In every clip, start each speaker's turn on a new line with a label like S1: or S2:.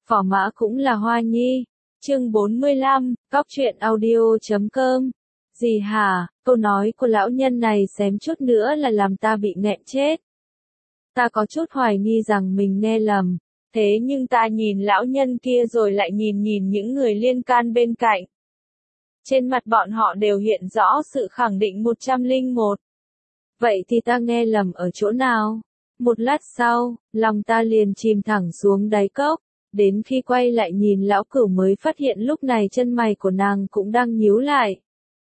S1: Phỏ mã cũng là hoa nhi. Chương 45, Cóc truyện audio.com. Gì hả, câu nói của lão nhân này xém chút nữa là làm ta bị nghẹn chết. Ta có chút hoài nghi rằng mình nghe lầm, thế nhưng ta nhìn lão nhân kia rồi lại nhìn những người liên can bên cạnh. Trên mặt bọn họ đều hiện rõ sự khẳng định 101. Vậy thì ta nghe lầm ở chỗ nào? Một lát sau, lòng ta liền chìm thẳng xuống đáy cốc, đến khi quay lại nhìn lão cửu mới phát hiện lúc này chân mày của nàng cũng đang nhíu lại.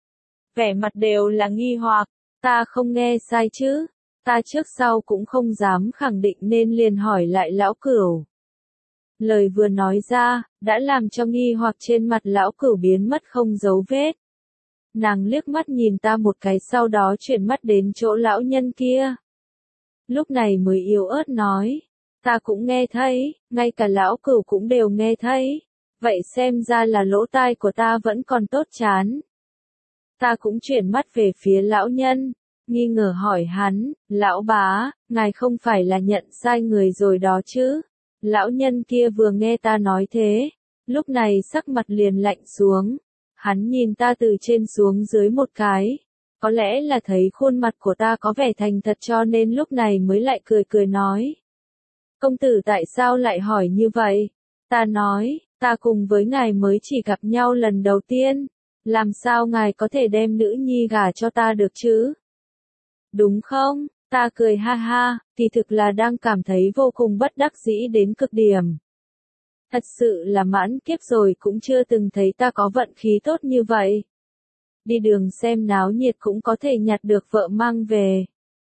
S1: Vẻ mặt đều là nghi hoặc, ta không nghe sai chứ? Ta trước sau cũng không dám khẳng định nên liền hỏi lại lão cửu. Lời vừa nói ra, đã làm cho nghi hoặc trên mặt lão cửu biến mất không dấu vết. Nàng liếc mắt nhìn ta một cái sau đó chuyển mắt đến chỗ lão nhân kia. Lúc này mới yếu ớt nói, ta cũng nghe thấy, ngay cả lão cửu cũng đều nghe thấy. Vậy xem ra là lỗ tai của ta vẫn còn tốt chán. Ta cũng chuyển mắt về phía lão nhân, nghi ngờ hỏi hắn, lão bá, ngài không phải là nhận sai người rồi đó chứ? Lão nhân kia vừa nghe ta nói thế, lúc này sắc mặt liền lạnh xuống. Hắn nhìn ta từ trên xuống dưới một cái. Có lẽ là thấy khuôn mặt của ta có vẻ thành thật cho nên lúc này mới lại cười nói. Công tử tại sao lại hỏi như vậy? Ta nói, ta cùng với ngài mới chỉ gặp nhau lần đầu tiên. Làm sao ngài có thể đem nữ nhi gả cho ta được chứ? Đúng không? Ta cười ha ha, thì thực là đang cảm thấy vô cùng bất đắc dĩ đến cực điểm. Thật sự là mãn kiếp rồi cũng chưa từng thấy ta có vận khí tốt như vậy. Đi đường xem náo nhiệt cũng có thể nhặt được vợ mang về.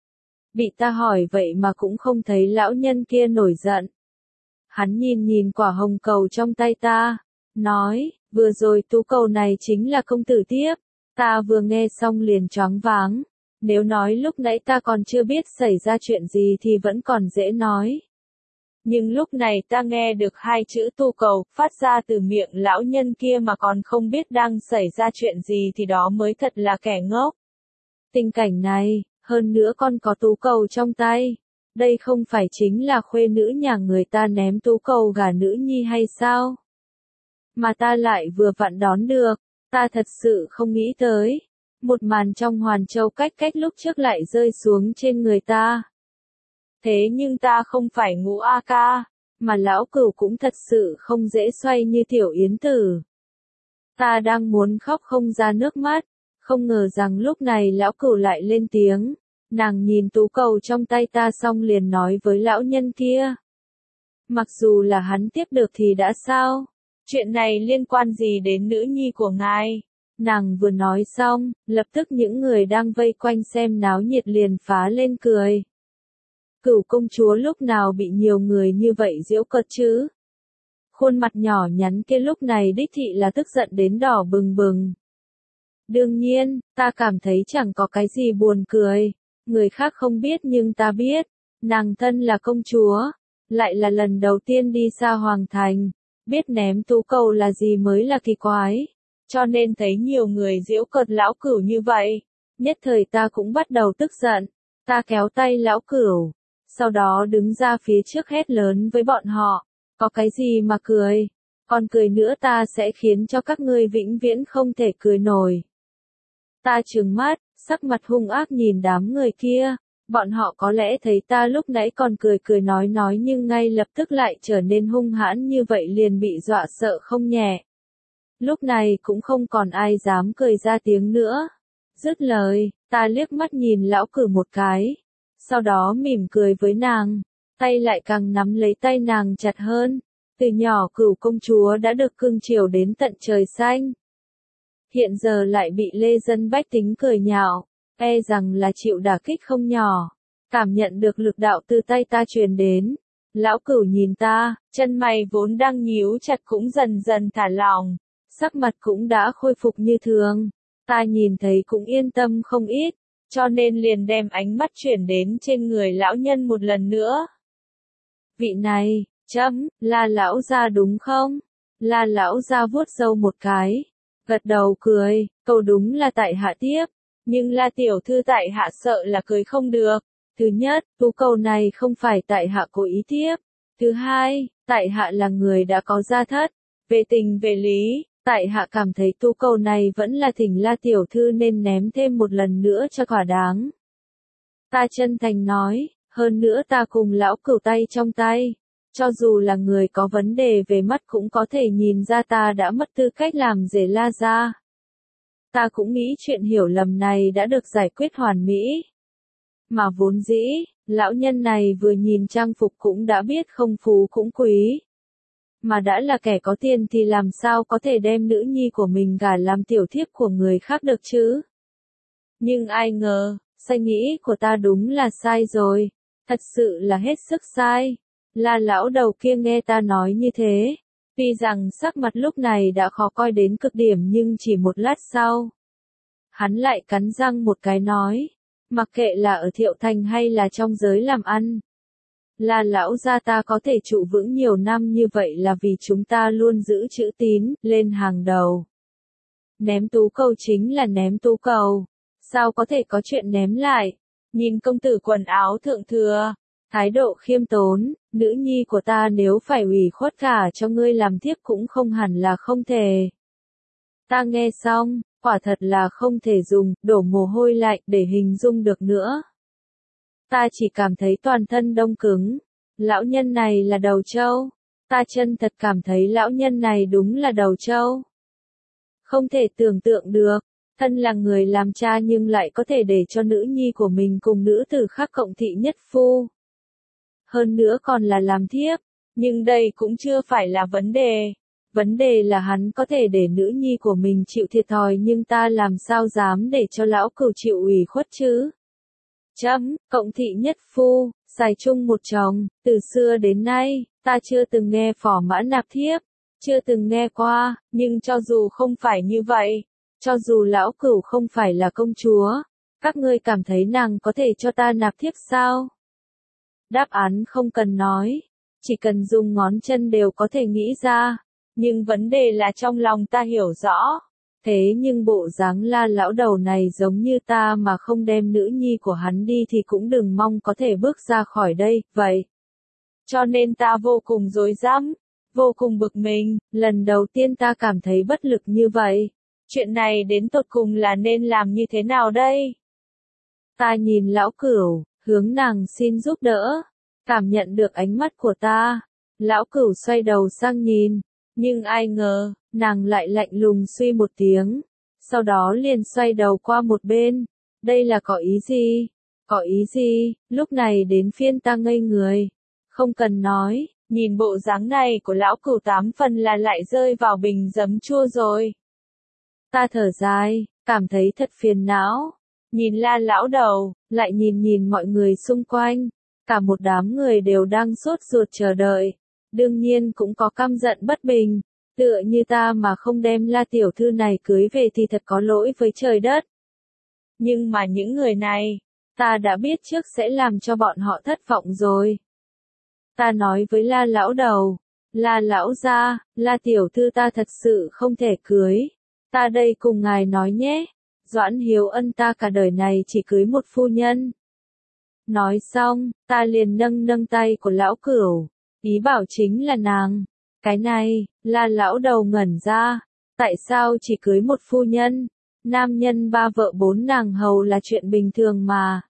S1: Bị ta hỏi vậy mà cũng không thấy lão nhân kia nổi giận. Hắn nhìn quả hồng cầu trong tay ta, nói, vừa rồi tú cầu này chính là công tử tiếp. Ta vừa nghe xong liền choáng váng. Nếu nói lúc nãy ta còn chưa biết xảy ra chuyện gì thì vẫn còn dễ nói. Nhưng lúc này ta nghe được hai chữ tu cầu phát ra từ miệng lão nhân kia mà còn không biết đang xảy ra chuyện gì thì đó mới thật là kẻ ngốc. Tình cảnh này, hơn nữa còn có tú cầu trong tay. Đây không phải chính là khuê nữ nhà người ta ném tú cầu gả nữ nhi hay sao? Mà ta lại vừa vặn đón được, ta thật sự không nghĩ tới. Một màn trong Hoàn Châu cách lúc trước lại rơi xuống trên người ta. Thế nhưng ta không phải Ngũ A Ca, mà lão cửu cũng thật sự không dễ xoay như tiểu yến tử. Ta đang muốn khóc không ra nước mắt, không ngờ rằng lúc này lão cửu lại lên tiếng. Nàng nhìn tú cầu trong tay ta xong liền nói với lão nhân kia. Mặc dù là hắn tiếp được thì đã sao? Chuyện này liên quan gì đến nữ nhi của ngài? Nàng vừa nói xong, lập tức những người đang vây quanh xem náo nhiệt liền phá lên cười. Cửu công chúa lúc nào bị nhiều người như vậy giễu cợt chứ? Khuôn mặt nhỏ nhắn kia lúc này đích thị là tức giận đến đỏ bừng bừng. Đương nhiên, ta cảm thấy chẳng có cái gì buồn cười. Người khác không biết nhưng ta biết. Nàng thân là công chúa. Lại là lần đầu tiên đi xa hoàng thành. Biết ném tú cầu là gì mới là kỳ quái. Cho nên thấy nhiều người giễu cợt lão cửu như vậy. Nhất thời ta cũng bắt đầu tức giận. Ta kéo tay lão cửu. Sau đó đứng ra phía trước hét lớn với bọn họ. Có cái gì mà cười? Còn cười nữa ta sẽ khiến cho các ngươi vĩnh viễn không thể cười nổi. Ta trừng mắt, sắc mặt hung ác nhìn đám người kia. Bọn họ có lẽ thấy ta lúc nãy còn cười nói nhưng ngay lập tức lại trở nên hung hãn như vậy liền bị dọa sợ không nhẹ. Lúc này cũng không còn ai dám cười ra tiếng nữa. Dứt lời, ta liếc mắt nhìn lão cửu một cái. Sau đó mỉm cười với nàng, tay lại càng nắm lấy tay nàng chặt hơn. Từ nhỏ Cửu công chúa đã được cưng chiều đến tận trời xanh. Hiện giờ lại bị lê dân bách tính cười nhạo, e rằng là chịu đả kích không nhỏ. Cảm nhận được lực đạo từ tay ta truyền đến. Lão Cửu nhìn ta, chân mày vốn đang nhíu chặt cũng dần dần thả lỏng. Sắc mặt cũng đã khôi phục như thường. Ta nhìn thấy cũng yên tâm không ít. Cho nên liền đem ánh mắt chuyển đến trên người lão nhân một lần nữa. Vị này, là lão gia đúng không? Là lão gia vuốt râu một cái. Gật đầu cười, câu đúng là tại hạ tiếp. Nhưng La tiểu thư tại hạ sợ là cười không được. Thứ nhất, tú cầu này không phải tại hạ cố ý tiếp. Thứ hai, tại hạ là người đã có gia thất, về tình về lý, tại hạ cảm thấy tu cầu này vẫn là thỉnh La tiểu thư nên ném thêm một lần nữa cho thỏa đáng. Ta chân thành nói, hơn nữa ta cùng lão cửu tay trong tay. Cho dù là người có vấn đề về mắt cũng có thể nhìn ra ta đã mất tư cách làm rể La gia. Ta cũng nghĩ chuyện hiểu lầm này đã được giải quyết hoàn mỹ. Mà vốn dĩ, lão nhân này vừa nhìn trang phục cũng đã biết không phú cũng quý. Mà đã là kẻ có tiền thì làm sao có thể đem nữ nhi của mình gả làm tiểu thiếp của người khác được chứ? Nhưng ai ngờ, suy nghĩ của ta đúng là sai rồi. Thật sự là hết sức sai. La lão đầu kia nghe ta nói như thế. Tuy rằng sắc mặt lúc này đã khó coi đến cực điểm nhưng chỉ một lát sau. Hắn lại cắn răng một cái nói. Mặc kệ là ở Thiệu Thành hay là trong giới làm ăn. La lão gia ta có thể trụ vững nhiều năm như vậy là vì chúng ta luôn giữ chữ tín, lên hàng đầu. Ném tú cầu chính là ném tú cầu. Sao có thể có chuyện ném lại? Nhìn công tử quần áo thượng thừa. Thái độ khiêm tốn, nữ nhi của ta nếu phải ủy khuất cả cho ngươi làm thiếp cũng không hẳn là không thể. Ta nghe xong, quả thật là không thể dùng, đổ mồ hôi lạnh để hình dung được nữa. Ta chỉ cảm thấy toàn thân đông cứng. Lão nhân này là đầu trâu. Ta chân thật cảm thấy lão nhân này đúng là đầu trâu. Không thể tưởng tượng được. Thân là người làm cha nhưng lại có thể để cho nữ nhi của mình cùng nữ tử khác cộng thị nhất phu. Hơn nữa còn là làm thiếp. Nhưng đây cũng chưa phải là vấn đề. Vấn đề là hắn có thể để nữ nhi của mình chịu thiệt thòi nhưng ta làm sao dám để cho lão cửu chịu ủy khuất chứ? Cộng thị nhất phu, xài chung một chồng, từ xưa đến nay, ta chưa từng nghe phò mã nạp thiếp, chưa từng nghe qua, nhưng cho dù không phải như vậy, cho dù lão cửu không phải là công chúa, các ngươi cảm thấy nàng có thể cho ta nạp thiếp sao? Đáp án không cần nói, chỉ cần dùng ngón chân đều có thể nghĩ ra, nhưng vấn đề là trong lòng ta hiểu rõ. Thế nhưng bộ dáng La lão đầu này giống như ta mà không đem nữ nhi của hắn đi thì cũng đừng mong có thể bước ra khỏi đây, vậy. Cho nên ta vô cùng rối rắm, vô cùng bực mình, lần đầu tiên ta cảm thấy bất lực như vậy. Chuyện này đến tột cùng là nên làm như thế nào đây? Ta nhìn lão cửu, hướng nàng xin giúp đỡ, cảm nhận được ánh mắt của ta. Lão cửu xoay đầu sang nhìn, nhưng ai ngờ, nàng lại lạnh lùng suy một tiếng, sau đó liền xoay đầu qua một bên. Đây là có ý gì? Có ý gì? Lúc này đến phiên ta ngây người. Không cần nói, nhìn bộ dáng này của lão cửu 8 phần là lại rơi vào bình giấm chua rồi. Ta thở dài, cảm thấy thật phiền não. Nhìn La lão đầu, lại nhìn mọi người xung quanh. Cả một đám người đều đang sốt ruột chờ đợi. Đương nhiên cũng có căm giận bất bình. Tựa như ta mà không đem La tiểu thư này cưới về thì thật có lỗi với trời đất. Nhưng mà những người này, ta đã biết trước sẽ làm cho bọn họ thất vọng rồi. Ta nói với La lão đầu, La lão gia, La tiểu thư ta thật sự không thể cưới. Ta đây cùng ngài nói nhé, Doãn Hiếu Ân ta cả đời này chỉ cưới một phu nhân. Nói xong, ta liền nâng tay của lão cửu, ý bảo chính là nàng. Cái này, là lão đầu ngẩn ra, tại sao chỉ cưới một phu nhân, nam nhân 3 vợ 4 nàng hầu là chuyện bình thường mà.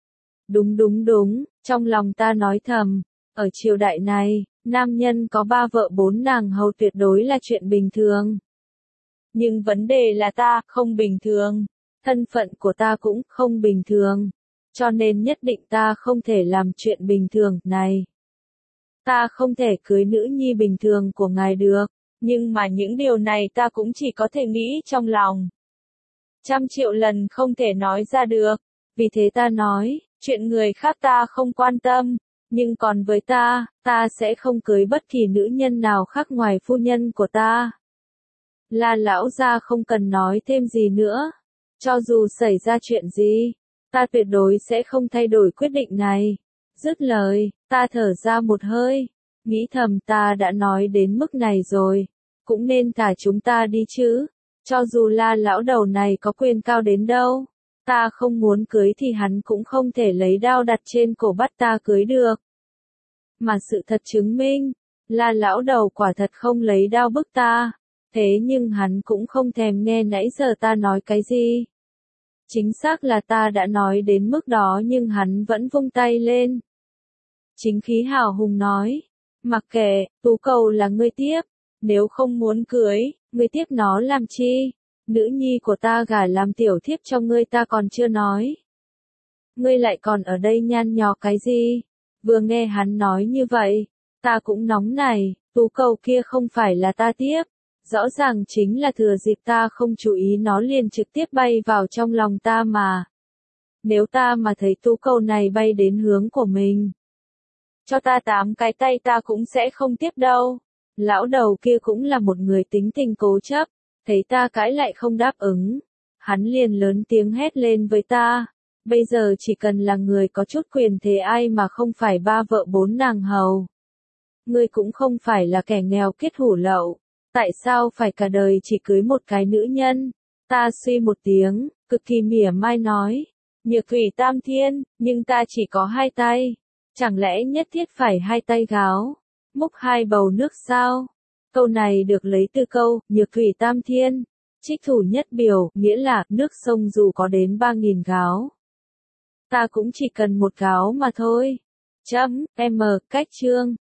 S1: Đúng, trong lòng ta nói thầm, ở triều đại này, nam nhân có 3 vợ 4 nàng hầu tuyệt đối là chuyện bình thường. Nhưng vấn đề là ta không bình thường, thân phận của ta cũng không bình thường, cho nên nhất định ta không thể làm chuyện bình thường này. Ta không thể cưới nữ nhi bình thường của ngài được, nhưng mà những điều này ta cũng chỉ có thể nghĩ trong lòng. 100.000.000 lần không thể nói ra được, vì thế ta nói, chuyện người khác ta không quan tâm, nhưng còn với ta sẽ không cưới bất kỳ nữ nhân nào khác ngoài phu nhân của ta. La lão gia không cần nói thêm gì nữa, cho dù xảy ra chuyện gì, ta tuyệt đối sẽ không thay đổi quyết định này. Dứt lời, ta thở ra một hơi, nghĩ thầm ta đã nói đến mức này rồi, cũng nên thả chúng ta đi chứ, cho dù La lão đầu này có quyền cao đến đâu, ta không muốn cưới thì hắn cũng không thể lấy đao đặt trên cổ bắt ta cưới được. Mà sự thật chứng minh, là lão đầu quả thật không lấy đao bức ta. Thế nhưng hắn cũng không thèm nghe nãy giờ ta nói cái gì. Chính xác là ta đã nói đến mức đó nhưng hắn vẫn vung tay lên. Chính khí hào hùng nói, mặc kệ, tú cầu là ngươi tiếp, nếu không muốn cưới, ngươi tiếp nó làm chi, nữ nhi của ta gả làm tiểu thiếp cho ngươi ta còn chưa nói. Ngươi lại còn ở đây nhăn nhó cái gì? Vừa nghe hắn nói như vậy, ta cũng nóng này, tú cầu kia không phải là ta tiếp, rõ ràng chính là thừa dịp ta không chú ý nó liền trực tiếp bay vào trong lòng ta mà. Nếu ta mà thấy tú cầu này bay đến hướng của mình, cho ta 8 cái tay ta cũng sẽ không tiếp đâu. Lão đầu kia cũng là một người tính tình cố chấp, thấy ta cãi lại không đáp ứng. Hắn liền lớn tiếng hét lên với ta, bây giờ chỉ cần là người có chút quyền thế ai mà không phải 3 vợ 4 nàng hầu. Ngươi cũng không phải là kẻ nghèo kiết hủ lậu, tại sao phải cả đời chỉ cưới một cái nữ nhân? Ta suy một tiếng, cực kỳ mỉa mai nói, Nhược Thủy Tam Thiên, nhưng ta chỉ có 2 tay. Chẳng lẽ nhất thiết phải 2 tay gáo, múc 2 bầu nước sao? Câu này được lấy từ câu, Nhược Thủy Tam Thiên, trích thủ nhất biểu, nghĩa là, nước sông dù có đến 3.000 gáo. Ta cũng chỉ cần 1 gáo mà thôi. Chấm, M, cách chương.